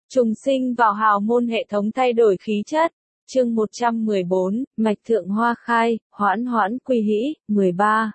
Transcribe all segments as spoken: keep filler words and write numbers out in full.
Trùng sinh vào hào môn hệ thống thay đổi khí chất. Chương một trăm mười bốn, Mạch Thượng Hoa Khai, Hoãn Hoãn Quy Hĩ, mười ba.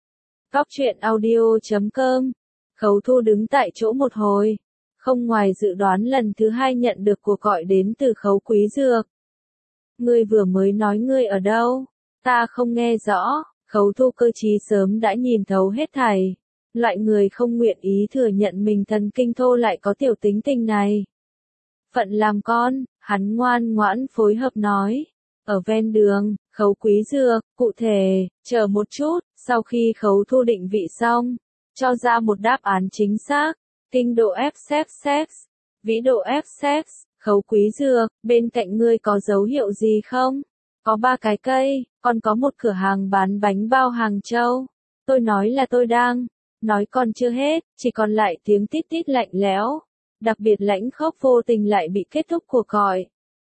Góc truyện audio chấm com. Khấu Thu đứng tại chỗ một hồi. Không ngoài dự đoán lần thứ hai nhận được cuộc gọi đến từ Khấu Quý Dược. Ngươi vừa mới nói ngươi ở đâu? Ta không nghe rõ. Khấu Thu cơ trí sớm đã nhìn thấu hết thảy. Loại người không nguyện ý thừa nhận mình thần kinh thô lại có tiểu tính tình này. Phận làm con, hắn ngoan ngoãn phối hợp nói. Ở ven đường, Khấu Quý Dược, cụ thể, chờ một chút, sau khi Khấu Thu định vị xong, cho ra một đáp án chính xác. Kinh độ ép xê sex, vĩ độ ép sex, Khấu Quý Dược, bên cạnh ngươi có dấu hiệu gì không? Có ba cái cây, còn có một cửa hàng bán bánh bao Hàng Châu. Tôi nói là tôi đang, nói còn chưa hết, chỉ còn lại tiếng tít tít lạnh lẽo. Đặc biệt lãnh khốc vô tình lại bị kết thúc cuộc gọi.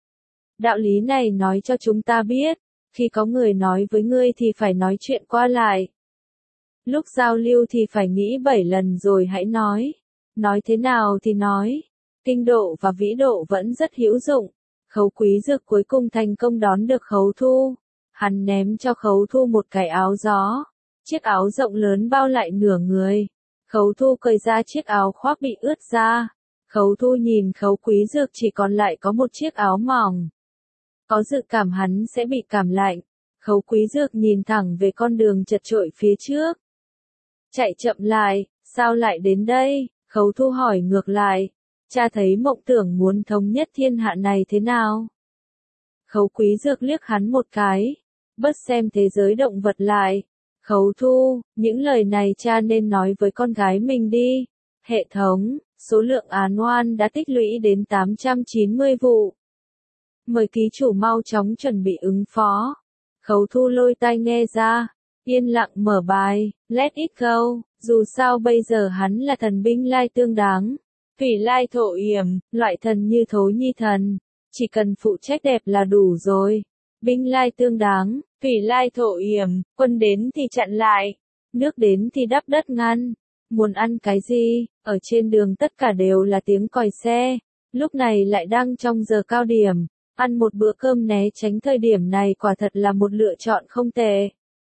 Đạo lý này nói cho chúng ta biết, khi có người nói với ngươi thì phải nói chuyện qua lại. Lúc giao lưu thì phải nghĩ bảy lần rồi hãy nói. Nói thế nào thì nói. Kinh độ và vĩ độ vẫn rất hữu dụng. Khấu Quý Dược cuối cùng thành công đón được Khấu Thu. Hắn ném cho Khấu Thu một cái áo gió. Chiếc áo rộng lớn bao lại nửa người. Khấu Thu cởi ra chiếc áo khoác bị ướt ra. Khấu Thu nhìn Khấu Quý Dược chỉ còn lại có một chiếc áo mỏng. Có dự cảm hắn sẽ bị cảm lạnh. Khấu Quý Dược nhìn thẳng về con đường chật chội phía trước. Chạy chậm lại, sao lại đến đây? Khấu Thu hỏi ngược lại. Cha thấy mộng tưởng muốn thống nhất thiên hạ này thế nào? Khấu Quý Dược liếc hắn một cái. Bớt xem thế giới động vật lại. Khấu Thu, những lời này cha nên nói với con gái mình đi. Hệ thống, số lượng án oan đã tích lũy đến tám trăm chín mươi vụ. Mời ký chủ mau chóng chuẩn bị ứng phó. Khấu Thu lôi tai nghe ra. Yên lặng mở bài, let it go. Dù sao bây giờ hắn là thần binh lai tương đáng. Thủy lai thổ yểm, loại thần như Thố Nhi thần. Chỉ cần phụ trách đẹp là đủ rồi. Binh lai tương đáng, thủy lai thổ yểm, quân đến thì chặn lại. Nước đến thì đắp đất ngăn. Muốn ăn cái gì, ở trên đường tất cả đều là tiếng còi xe. Lúc này lại đang trong giờ cao điểm. Ăn một bữa cơm né tránh thời điểm này quả thật là một lựa chọn không tệ.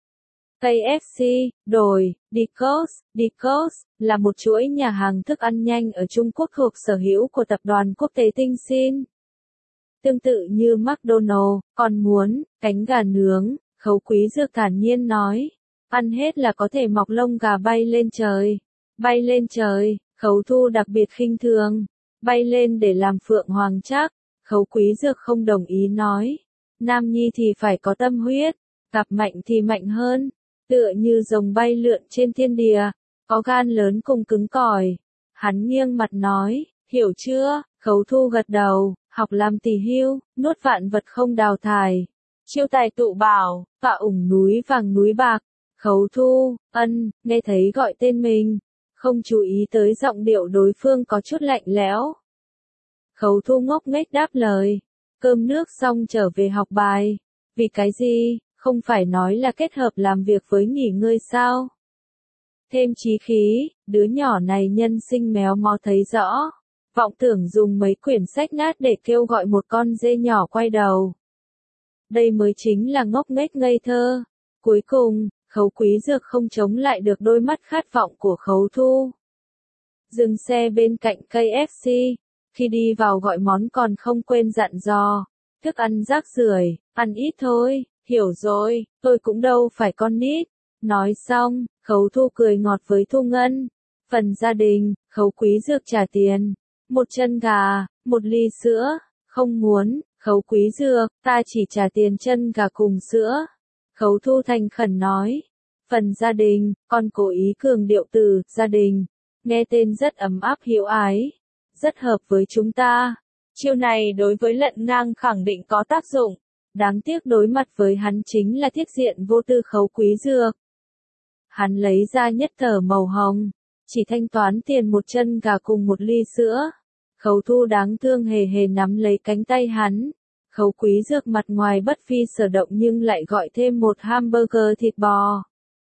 ca ép xê, Đồi, Dicos, Dicos, là một chuỗi nhà hàng thức ăn nhanh ở Trung Quốc thuộc sở hữu của tập đoàn quốc tế Tinh Xin. Tương tự như McDonald's, còn muốn, cánh gà nướng, Khấu Quý Dược thản nhiên nói. Ăn hết là có thể mọc lông gà bay lên trời. Bay lên trời, Khấu Thu đặc biệt khinh thường. Bay lên để làm phượng hoàng chắc. Khấu Quý Dược không đồng ý nói. Nam nhi thì phải có tâm huyết. Gặp mạnh thì mạnh hơn. Tựa như rồng bay lượn trên thiên địa. Có gan lớn cùng cứng cỏi. Hắn nghiêng mặt nói. Hiểu chưa? Khấu Thu gật đầu. Học làm tỷ hưu. Nuốt vạn vật không đào thải. Chiêu tài tụ bảo. Tọa ủng núi vàng núi bạc. Khấu Thu, ân, nghe thấy gọi tên mình. Không chú ý tới giọng điệu đối phương có chút lạnh lẽo. Khấu Thu ngốc nghếch đáp lời. Cơm nước xong trở về học bài. Vì cái gì, không phải nói là kết hợp làm việc với nghỉ ngơi sao? Thêm chí khí, đứa nhỏ này nhân sinh méo mó thấy rõ. Vọng tưởng dùng mấy quyển sách nát để kêu gọi một con dê nhỏ quay đầu. Đây mới chính là ngốc nghếch ngây thơ. Cuối cùng, Khấu Quý Dược không chống lại được đôi mắt khát vọng của Khấu Thu. Dừng xe bên cạnh ca ép xê. Khi đi vào gọi món còn không quên dặn dò. Thức ăn rác rưởi, ăn ít thôi, hiểu rồi, tôi cũng đâu phải con nít. Nói xong, Khấu Thu cười ngọt với Thu Ngân. Phần gia đình, Khấu Quý Dược trả tiền. Một chân gà, một ly sữa, không muốn, Khấu Quý Dược, ta chỉ trả tiền chân gà cùng sữa. Khấu Thu thành khẩn nói. Phần gia đình, con cố ý cường điệu từ gia đình. Nghe tên rất ấm áp hiếu ái. Rất hợp với chúng ta. Chiêu này đối với Lận Ngang khẳng định có tác dụng. Đáng tiếc đối mặt với hắn chính là thiết diện vô tư Khấu Quý Dược. Hắn lấy ra nhất tờ màu hồng. Chỉ thanh toán tiền một chân gà cùng một ly sữa. Khấu Thu đáng thương hề hề nắm lấy cánh tay hắn. Khấu Quý Dược mặt ngoài bất phi sở động nhưng lại gọi thêm một hamburger thịt bò.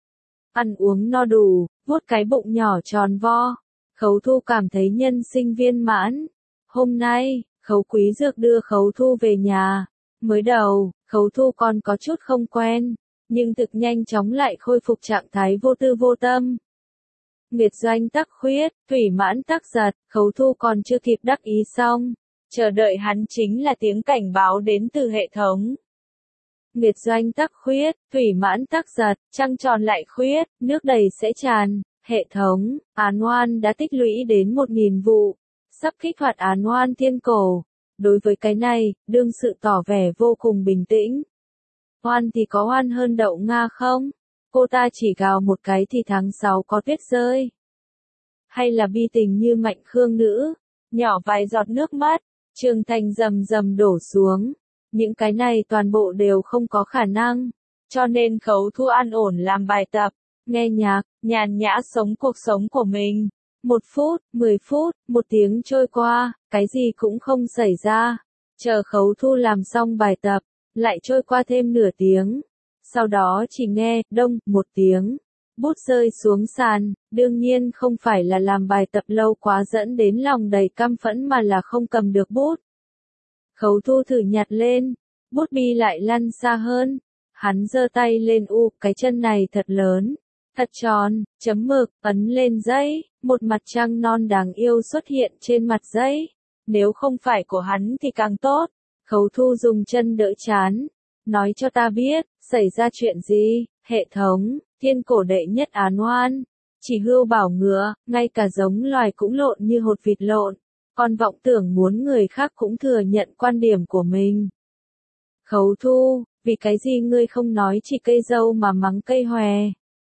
Ăn uống no đủ, vuốt cái bụng nhỏ tròn vo. Khấu Thu cảm thấy nhân sinh viên mãn. Hôm nay, Khấu Quý Dược đưa Khấu Thu về nhà. Mới đầu, Khấu Thu còn có chút không quen, nhưng thực nhanh chóng lại khôi phục trạng thái vô tư vô tâm. Nguyệt doanh tắc khuyết, thủy mãn tắc giật, Khấu Thu còn chưa kịp đắc ý xong. Chờ đợi hắn chính là tiếng cảnh báo đến từ hệ thống. Nguyệt doanh tắc khuyết, thủy mãn tắc giật, trăng tròn lại khuyết, nước đầy sẽ tràn. Hệ thống, án oan đã tích lũy đến một nghìn vụ. Sắp kích hoạt án oan thiên cổ. Đối với cái này, đương sự tỏ vẻ vô cùng bình tĩnh. Oan thì có oan hơn đậu Nga không? Cô ta chỉ gào một cái thì tháng sáu có tuyết rơi. Hay là bi tình như Mạnh Khương nữ, nhỏ vài giọt nước mắt, trường thành rầm rầm đổ xuống. Những cái này toàn bộ đều không có khả năng. Cho nên Khấu Thu an ổn làm bài tập, nghe nhạc, nhàn nhã sống cuộc sống của mình. Một phút, mười phút, một tiếng trôi qua, cái gì cũng không xảy ra. Chờ Khấu Thu làm xong bài tập, lại trôi qua thêm nửa tiếng. Sau đó chỉ nghe, đông, một tiếng. Bút rơi xuống sàn, đương nhiên không phải là làm bài tập lâu quá dẫn đến lòng đầy căm phẫn mà là không cầm được bút. Khấu Thu thử nhặt lên, bút bi lại lăn xa hơn. Hắn giơ tay lên u, cái chân này thật lớn, thật tròn, chấm mực, ấn lên giấy, một mặt trăng non đáng yêu xuất hiện trên mặt giấy. Nếu không phải của hắn thì càng tốt. Khấu Thu dùng chân đỡ chán, nói cho ta biết, xảy ra chuyện gì, hệ thống, thiên cổ đệ nhất án oan. Chỉ hươu bảo ngựa, ngay cả giống loài cũng lộn như hột vịt lộn. Còn vọng tưởng muốn người khác cũng thừa nhận quan điểm của mình. Khấu Thu, vì cái gì ngươi không nói chỉ cây dâu mà mắng cây hòe?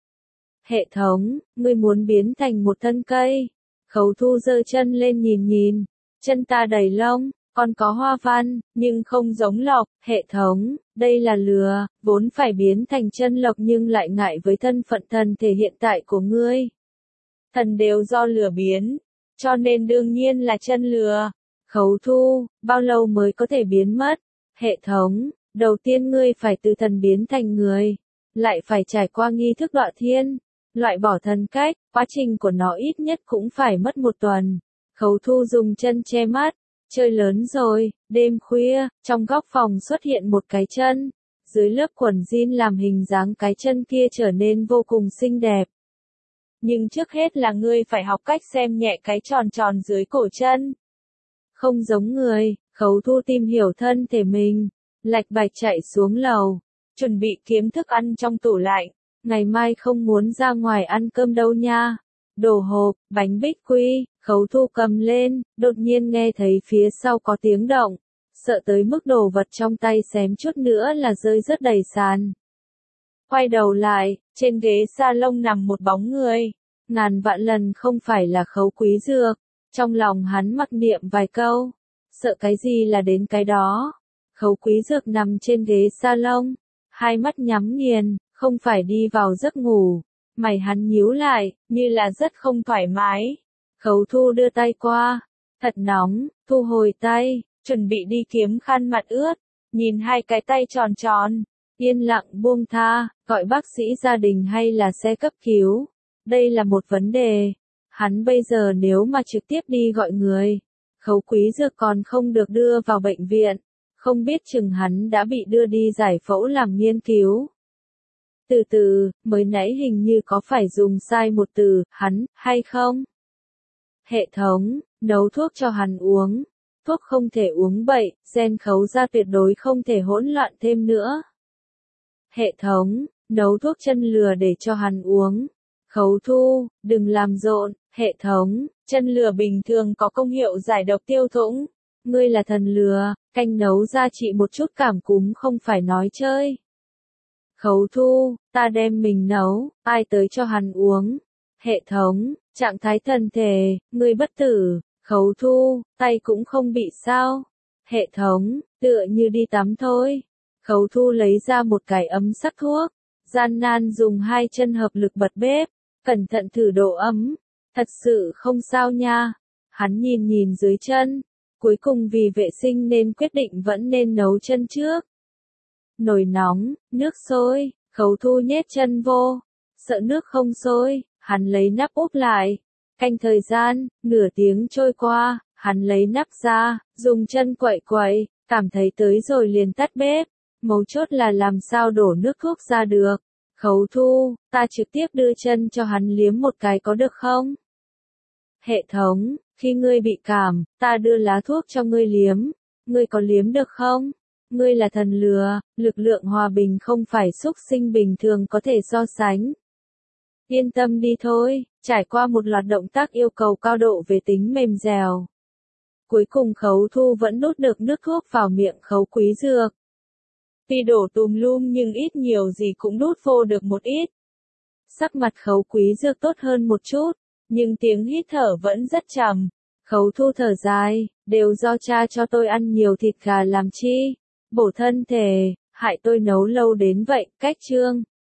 Hệ thống, ngươi muốn biến thành một thân cây. Khấu Thu giơ chân lên nhìn nhìn, chân ta đầy lông, còn có hoa văn, nhưng không giống lộc. Hệ thống, đây là lừa, vốn phải biến thành chân lộc nhưng lại ngại với thân phận thần thể hiện tại của ngươi. Thần đều do lừa biến, cho nên đương nhiên là chân lừa. Khấu Thu, bao lâu mới có thể biến mất? Hệ thống, đầu tiên ngươi phải từ thần biến thành người, lại phải trải qua nghi thức đọa thiên, loại bỏ thần cách, quá trình của nó ít nhất cũng phải mất một tuần. Khấu Thu dùng chân che mắt, chơi lớn rồi. Đêm khuya, trong góc phòng xuất hiện một cái chân, dưới lớp quần jean làm hình dáng cái chân kia trở nên vô cùng xinh đẹp. Nhưng trước hết là ngươi phải học cách xem nhẹ cái tròn tròn dưới cổ chân. Không giống người, Khấu Thu tìm hiểu thân thể mình, lạch bạch chạy xuống lầu, chuẩn bị kiếm thức ăn trong tủ lạnh. Ngày mai không muốn ra ngoài ăn cơm đâu nha. Đồ hộp, bánh bích quy, Khấu Thu cầm lên, đột nhiên nghe thấy phía sau có tiếng động. Sợ tới mức đồ vật trong tay xém chút nữa là rơi rất đầy sàn. Quay đầu lại, trên ghế salon nằm một bóng người. Ngàn vạn lần không phải là Khấu Quý Dược. Trong lòng hắn mặc niệm vài câu. Sợ cái gì là đến cái đó. Khấu Quý Dược nằm trên ghế salon, hai mắt nhắm nghiền, không phải đi vào giấc ngủ. Mày hắn nhíu lại, như là rất không thoải mái. Khấu Thu đưa tay qua. Thật nóng, thu hồi tay, chuẩn bị đi kiếm khăn mặt ướt. Nhìn hai cái tay tròn tròn, yên lặng buông tha, gọi bác sĩ gia đình hay là xe cấp cứu. Đây là một vấn đề. Hắn bây giờ nếu mà trực tiếp đi gọi người, Khấu Quý Dược còn không được đưa vào bệnh viện. Không biết chừng hắn đã bị đưa đi giải phẫu làm nghiên cứu. Từ từ, mới nãy hình như có phải dùng sai một từ, hắn, hay không? Hệ thống, nấu thuốc cho hắn uống. Thuốc không thể uống bậy, gen Khấu gia tuyệt đối không thể hỗn loạn thêm nữa. Hệ thống, nấu thuốc chân lừa để cho hắn uống. Khấu Thu, đừng làm rộn. Hệ thống, chân lừa bình thường có công hiệu giải độc tiêu thủng. Ngươi là thần lừa, canh nấu ra trị một chút cảm cúm không phải nói chơi. Khấu Thu, ta đem mình nấu, ai tới cho hắn uống. Hệ thống, trạng thái thần thể, ngươi bất tử. Khấu Thu, tay cũng không bị sao. Hệ thống, tựa như đi tắm thôi. Khấu Thu lấy ra một cái ấm sắc thuốc, gian nan dùng hai chân hợp lực bật bếp, cẩn thận thử độ ấm. Thật sự không sao nha. Hắn nhìn nhìn dưới chân, cuối cùng vì vệ sinh nên quyết định vẫn nên nấu chân trước. Nồi nóng, nước sôi, Khấu Thu nhét chân vô, sợ nước không sôi, hắn lấy nắp úp lại. Canh thời gian, nửa tiếng trôi qua, Hắn lấy nắp ra, dùng chân quậy quậy, cảm thấy tới rồi liền tắt bếp. Mấu chốt là làm sao đổ nước thuốc ra được. Khấu Thu, ta trực tiếp đưa chân cho hắn liếm một cái có được không? Hệ thống, khi ngươi bị cảm, ta đưa lá thuốc cho ngươi liếm. Ngươi có liếm được không? Ngươi là thần lừa, lực lượng hòa bình không phải xúc sinh bình thường có thể so sánh. Yên tâm đi thôi, trải qua một loạt động tác yêu cầu cao độ về tính mềm dẻo. Cuối cùng Khấu Thu vẫn đút được nước thuốc vào miệng Khấu Quý Dược. Tuy đổ tùm lum nhưng ít nhiều gì cũng đút vô được một ít. Sắc mặt Khấu Quý Dược tốt hơn một chút, nhưng tiếng hít thở vẫn rất trầm. Khấu Thu thở dài, đều do cha cho tôi ăn nhiều thịt gà làm chi, bổ thân thể, hại tôi nấu lâu đến vậy. Cách chương